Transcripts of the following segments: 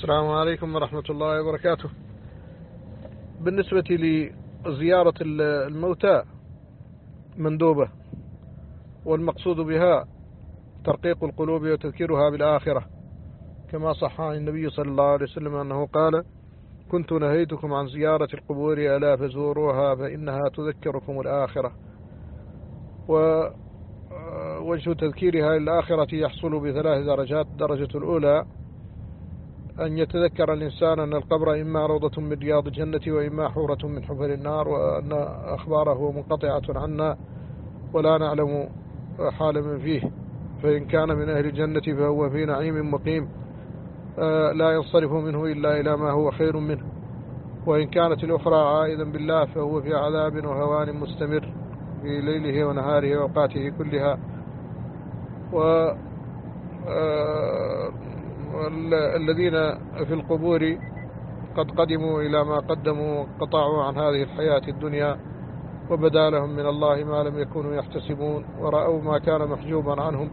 السلام عليكم ورحمة الله وبركاته. بالنسبة لزيارة الموتى مندوبة، والمقصود بها ترقيق القلوب وتذكيرها بالآخرة، كما صح عن النبي صلى الله عليه وسلم أنه قال: كنت نهيتكم عن زيارة القبور ألا فزوروها فإنها تذكركم الآخرة. ووجه تذكيرها للآخرة يحصل بثلاث درجات. الدرجة الأولى أن يتذكر الإنسان أن القبر إما روضة من رياض الجنة وإما حورة من حفر النار، وأن أخباره منقطعة عنا ولا نعلم حال من فيه، فإن كان من أهل الجنة فهو في نعيم مقيم لا ينصرف منه إلا إلى ما هو خير منه، وإن كانت الأخرى عائدا بالله فهو في عذاب وهوان مستمر في ليله ونهاره وأوقاته كلها. والذين في القبور قد قدموا إلى ما قدموا وقطعوا عن هذه الحياة الدنيا، وبدا لهم من الله ما لم يكونوا يحتسبون، ورأوا ما كان محجوبا عنهم،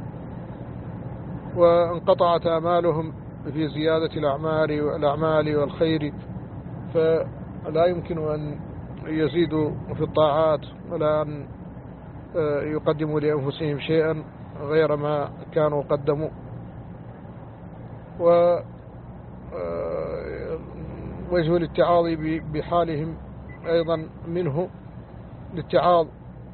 وانقطعت آمالهم في زيادة الأعمال والخير، فلا يمكن أن يزيدوا في الطاعات ولا أن يقدموا لأنفسهم شيئا غير ما كانوا قدموا. ووجه الاتعاظ بحالهم أيضا منه الاتعاظ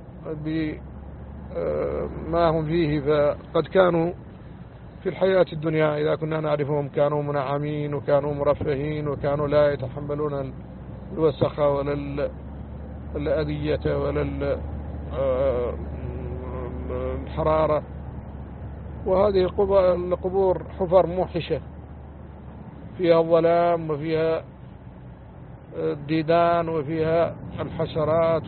بما هم فيه، فقد كانوا في الحياة الدنيا إذا كنا نعرفهم كانوا منعمين وكانوا مرفهين وكانوا لا يتحملون الوسخ ولا الأذية ولا الحرارة. وهذه القبور حفر موحشة فيها الظلام وفيها الديدان وفيها الحشرات،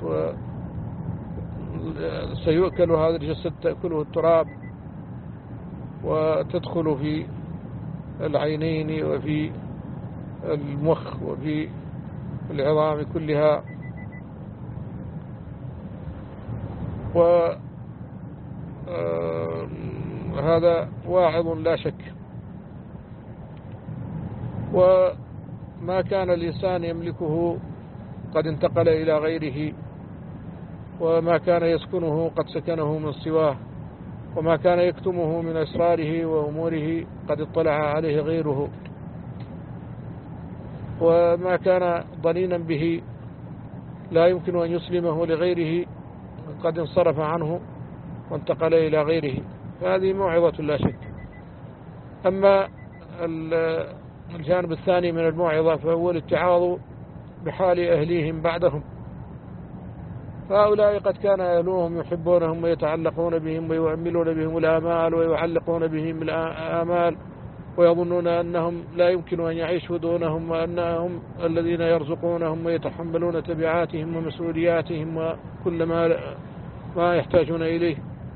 وسيؤكل هذا الجسد تأكله التراب وتدخل في العينين وفي المخ وفي العظام كلها. وهذا واعظ لا شك. وما كان الإنسان يملكه قد انتقل إلى غيره، وما كان يسكنه قد سكنه من سواه، وما كان يكتمه من أسراره وأموره قد اطلع عليه غيره، وما كان ضنينا به لا يمكن أن يسلمه لغيره قد انصرف عنه وانتقل إلى غيره. فهذه موعظة لا شك. أما الجانب الثاني من الموعظة فهو الاتعاظ بحال أهليهم بعدهم، فهؤلاء قد كان أهلهم يحبونهم ويتعلقون بهم ويؤملون بهم الآمال ويعلقون بهم الآمال، ويظنون أنهم لا يمكن أن يعيشوا دونهم، وأنهم الذين يرزقونهم ويتحملون تبعاتهم ومسؤولياتهم وكل ما يحتاجون إليه.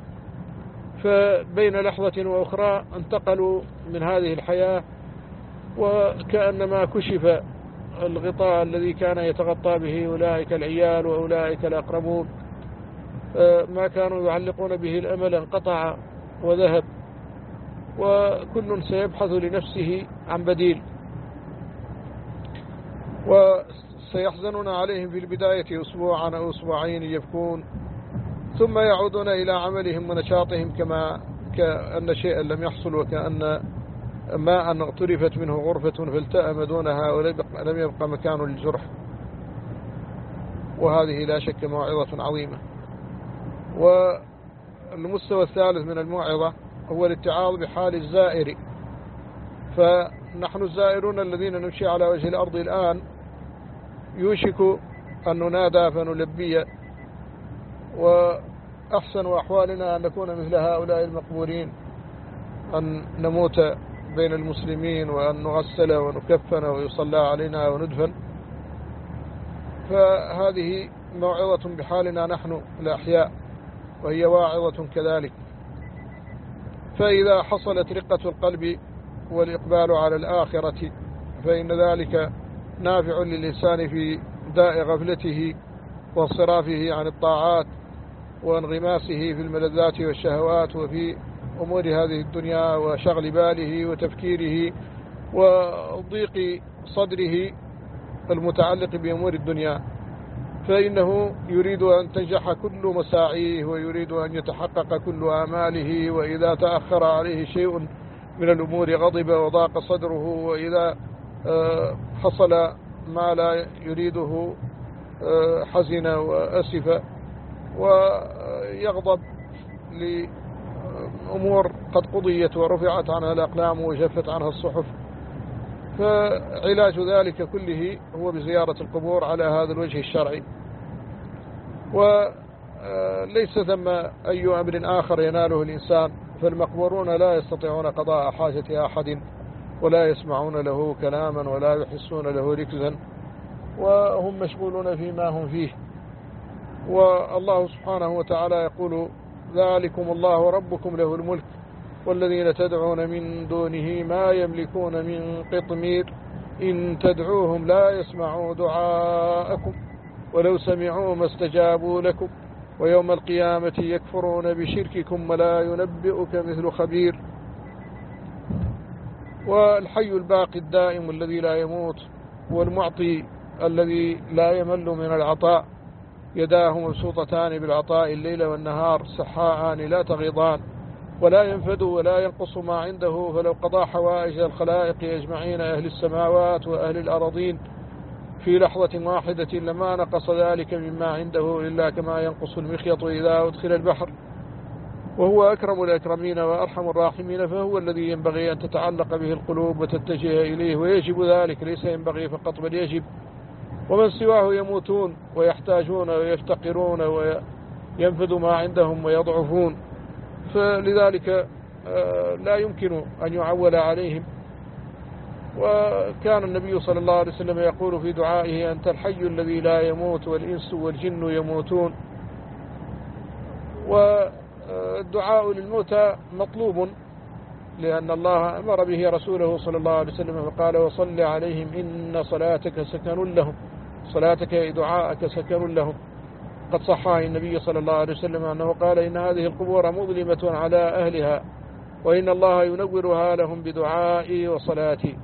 فبين لحظة وأخرى انتقلوا من هذه الحياة، وكأنما كشف الغطاء الذي كان يتغطى به أولئك العيال وأولئك الأقربون، ما كانوا يعلقون به الأمل انقطع وذهب، وكل سيبحث لنفسه عن بديل. وسيحزنون عليهم في البداية أسبوعا أو أسبوعين يبكون، ثم يعودون إلى عملهم ونشاطهم كأن شيئا لم يحصل، وكأن ماء اغترفت منه غرفة فالتأم دونها ولم يبقى مكان للجرح. وهذه لا شك موعظة عظيمة. والمستوى الثالث من الموعظة هو الاتعاظ بحال الزائر. فنحن الزائرون الذين نمشي على وجه الأرض الآن يوشك أن ننادى فنلبي، وأحسن أحوالنا أن نكون مثل هؤلاء المقبورين، أن نموت بين المسلمين وأن نغسل ونكفن ويصلى علينا وندفن. فهذه موعظة بحالنا نحن الأحياء، وهي واعظة كذلك. فإذا حصلت رقة القلب والإقبال على الآخرة فإن ذلك نافع للإنسان في داء غفلته وانصرافه عن الطاعات وانغماسه في الملذات والشهوات وفي أمور هذه الدنيا وشغل باله وتفكيره وضيق صدره المتعلق بأمور الدنيا، فإنه يريد أن تنجح كل مساعيه ويريد أن يتحقق كل آماله، وإذا تأخر عليه شيء من الأمور غضب وضاق صدره، وإذا حصل ما لا يريده حزن وأسف ويغضب لأمور قد قضيت ورفعت عنها الأقلام وجفت عنها الصحف. فعلاج ذلك كله هو بزيارة القبور على هذا الوجه الشرعي، وليس ثم أي أمر آخر يناله الإنسان، فالمقبورون لا يستطيعون قضاء حاجة أحد ولا يسمعون له كلاما ولا يحسون له ركزا، وهم مشغولون فيما هم فيه. والله سبحانه وتعالى يقول: ذلكم الله ربكم له الملك والذين تدعون من دونه ما يملكون من قطمير إن تدعوهم لا يسمعوا دعاءكم ولو سمعوا ما استجابوا لكم ويوم القيامة يكفرون بشرككم ولا ينبئك مثل خبير. والحي الباقي الدائم الذي لا يموت والمعطي الذي لا يمل من العطاء، يداه مبسوطتان بالعطاء الليل والنهار سحاءان لا تغيضان ولا ينفد ولا ينقص ما عنده، فلو قضى حوائج الخلائق أجمعين أهل السماوات وأهل الأرضين في لحظة واحدة لما نقص ذلك مما عنده إلا كما ينقص المخيط إذا أدخل البحر، وهو أكرم الأكرمين وأرحم الراحمين، فهو الذي ينبغي أن تتعلق به القلوب وتتجه إليه، ويجب ذلك، ليس ينبغي فقط بل يجب. ومن سواه يموتون ويحتاجون ويفتقرون وينفذ ما عندهم ويضعفون، فلذلك لا يمكن أن يعول عليهم. وكان النبي صلى الله عليه وسلم يقول في دعائه: أنت الحي الذي لا يموت والإنس والجن يموتون. والدعاء للموتى مطلوب، لأن الله أمر به رسوله صلى الله عليه وسلم فقال: وصل عليهم إن صلاتك سكن لهم، صلاتك دعاءك سكن لهم. قد صح عن النبي صلى الله عليه وسلم أنه قال: إن هذه القبور مظلمة على أهلها وإن الله ينورها لهم بدعائي وصلاتي.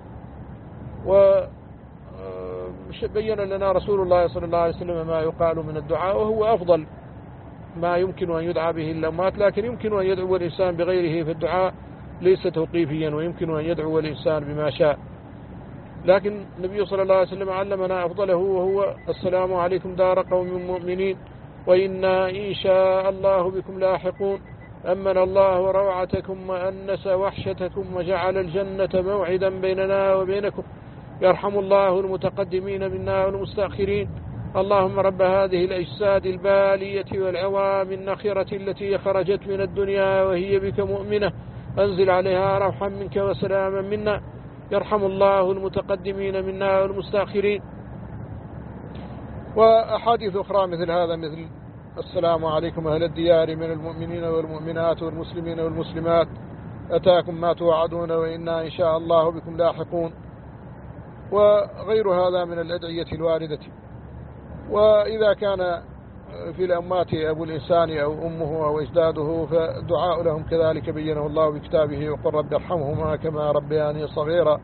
وبين لنا رسول الله صلى الله عليه وسلم ما يقال من الدعاء، وهو أفضل ما يمكن أن يدعى به الأموات، لكن يمكن أن يدعو الإنسان بغيره، في الدعاء ليس توقيفيا، ويمكن أن يدعو الإنسان بما شاء. لكن النبي صلى الله عليه وسلم علمنا أفضله، وهو: السلام عليكم دار قوم مؤمنين وإنا إن شاء الله بكم لاحقون، أمن الله روعتكم وأنس وحشتكم وجعل الجنة موعدا بيننا وبينكم، يرحم الله المتقدمين منا والمستأخرين، اللهم رب هذه الأجساد البالية والعوام النخرة التي خرجت من الدنيا وهي بك مؤمنة، أنزل عليها روحا منك وسلاما منا، يرحم الله المتقدمين منا والمستأخرين. وأحاديث أخرى مثل هذا، مثل: السلام عليكم أهل الديار من المؤمنين والمؤمنات والمسلمين والمسلمات، أتاكم ما توعدون وإنا إن شاء الله بكم لاحقون، وغير هذا من الأدعية الواردة. وإذا كان في الأموات أبو الإنسان أو أمه أو أجداده، فالدعاء لهم كذلك بينه الله بكتابه: وقل رب ارحمهما كما ربياني صغيرا.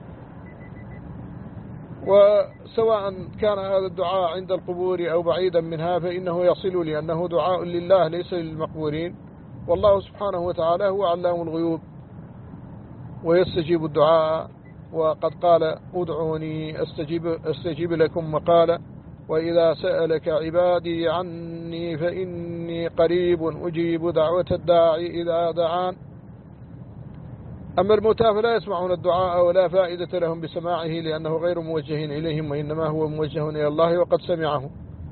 وسواء كان هذا الدعاء عند القبور أو بعيدا منها فإنه يصل، لأنه دعاء لله ليس للمقبورين، والله سبحانه وتعالى هو علام الغيوب ويستجيب الدعاء. وقد قال: ادعوني أستجيب لكم، وقال: وإذا سألك عبادي عني فإني قريب أجيب دعوة الداعي إذا دعان. أما الموتى فلا يسمعون الدعاء ولا فائدة لهم بسماعه، لأنه غير موجه إليهم، وإنما هو موجه إلى الله وقد سمعه،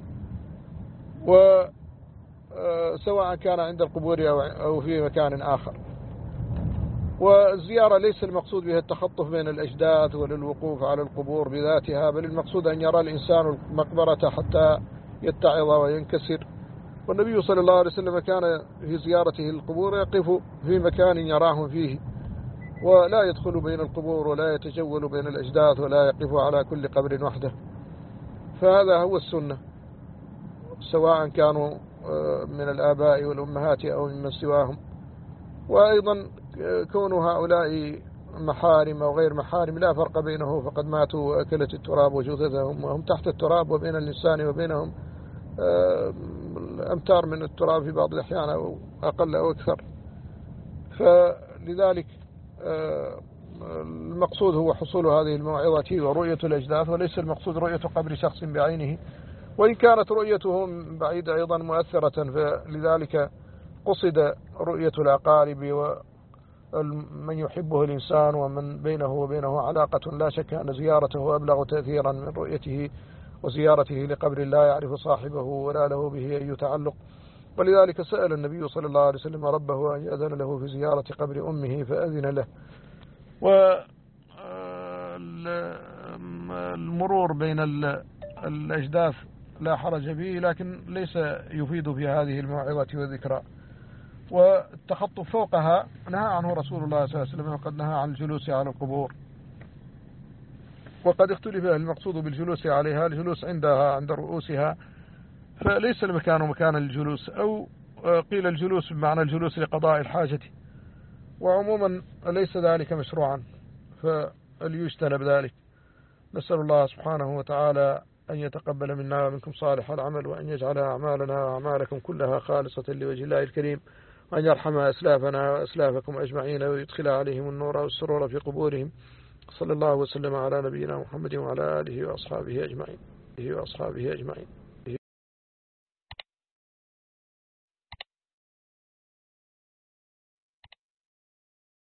وسواء كان عند القبور أو في مكان آخر. والزيارة ليس المقصود بها التخطف بين الأجداث ولا الوقوف على القبور بذاتها، بل المقصود أن يرى الإنسان المقبرة حتى يتعظ وينكسر. والنبي صلى الله عليه وسلم كان في زيارته القبور يقف في مكان يراه فيه، ولا يدخل بين القبور ولا يتجول بين الأجداث ولا يقف على كل قبر وحده. فهذا هو السنة، سواء كانوا من الآباء والأمهات أو ممن سواهم. وأيضا كون هؤلاء محارم أو غير محارم لا فرق بينه، فقد ماتوا وأكلت التراب وجثثهم وهم تحت التراب، وبين الإنسان وبينهم أمتار من التراب في بعض الأحيان أو أقل أو أكثر. فلذلك المقصود هو حصول هذه الموعظة ورؤية الأجداث، وليس المقصود رؤية قبر شخص بعينه، وإن كانت رؤيته بعيدة أيضا مؤثرة، فلذلك قصد رؤية الأقارب ومن يحبه الإنسان ومن بينه وبينه علاقة. لا شك أن زيارته أبلغ تأثيرا من رؤيته وزيارته لقبر لا يعرف صاحبه ولا له به أي تعلق. ولذلك سأل النبي صلى الله عليه وسلم ربه أن يأذن له في زيارة قبر أمه فأذن له. والمرور بين الأجداث لا حرج به، لكن ليس يفيد في هذه الموعظة والذكرى. والتخطف فوقها نهى عنه رسول الله صلى الله عليه وسلم، وقد نهى عن الجلوس على القبور. وقد اختلف المقصود بالجلوس عليها الجلوس عندها عند رؤوسها، فليس المكان مكان الجلوس، أو قيل الجلوس بمعنى الجلوس لقضاء الحاجة، وعموما ليس ذلك مشروعا، فليجتنب ذلك. نسأل الله سبحانه وتعالى أن يتقبل منا ومنكم صالح العمل، وأن يجعل أعمالنا وأعمالكم كلها خالصة لوجه الله الكريم، وأن يرحم أسلافنا وأسلافكم أجمعين، ويدخل عليهم النور والسرور في قبورهم. صلى الله وسلم على نبينا محمد وعلى آله وأصحابه أجمعين.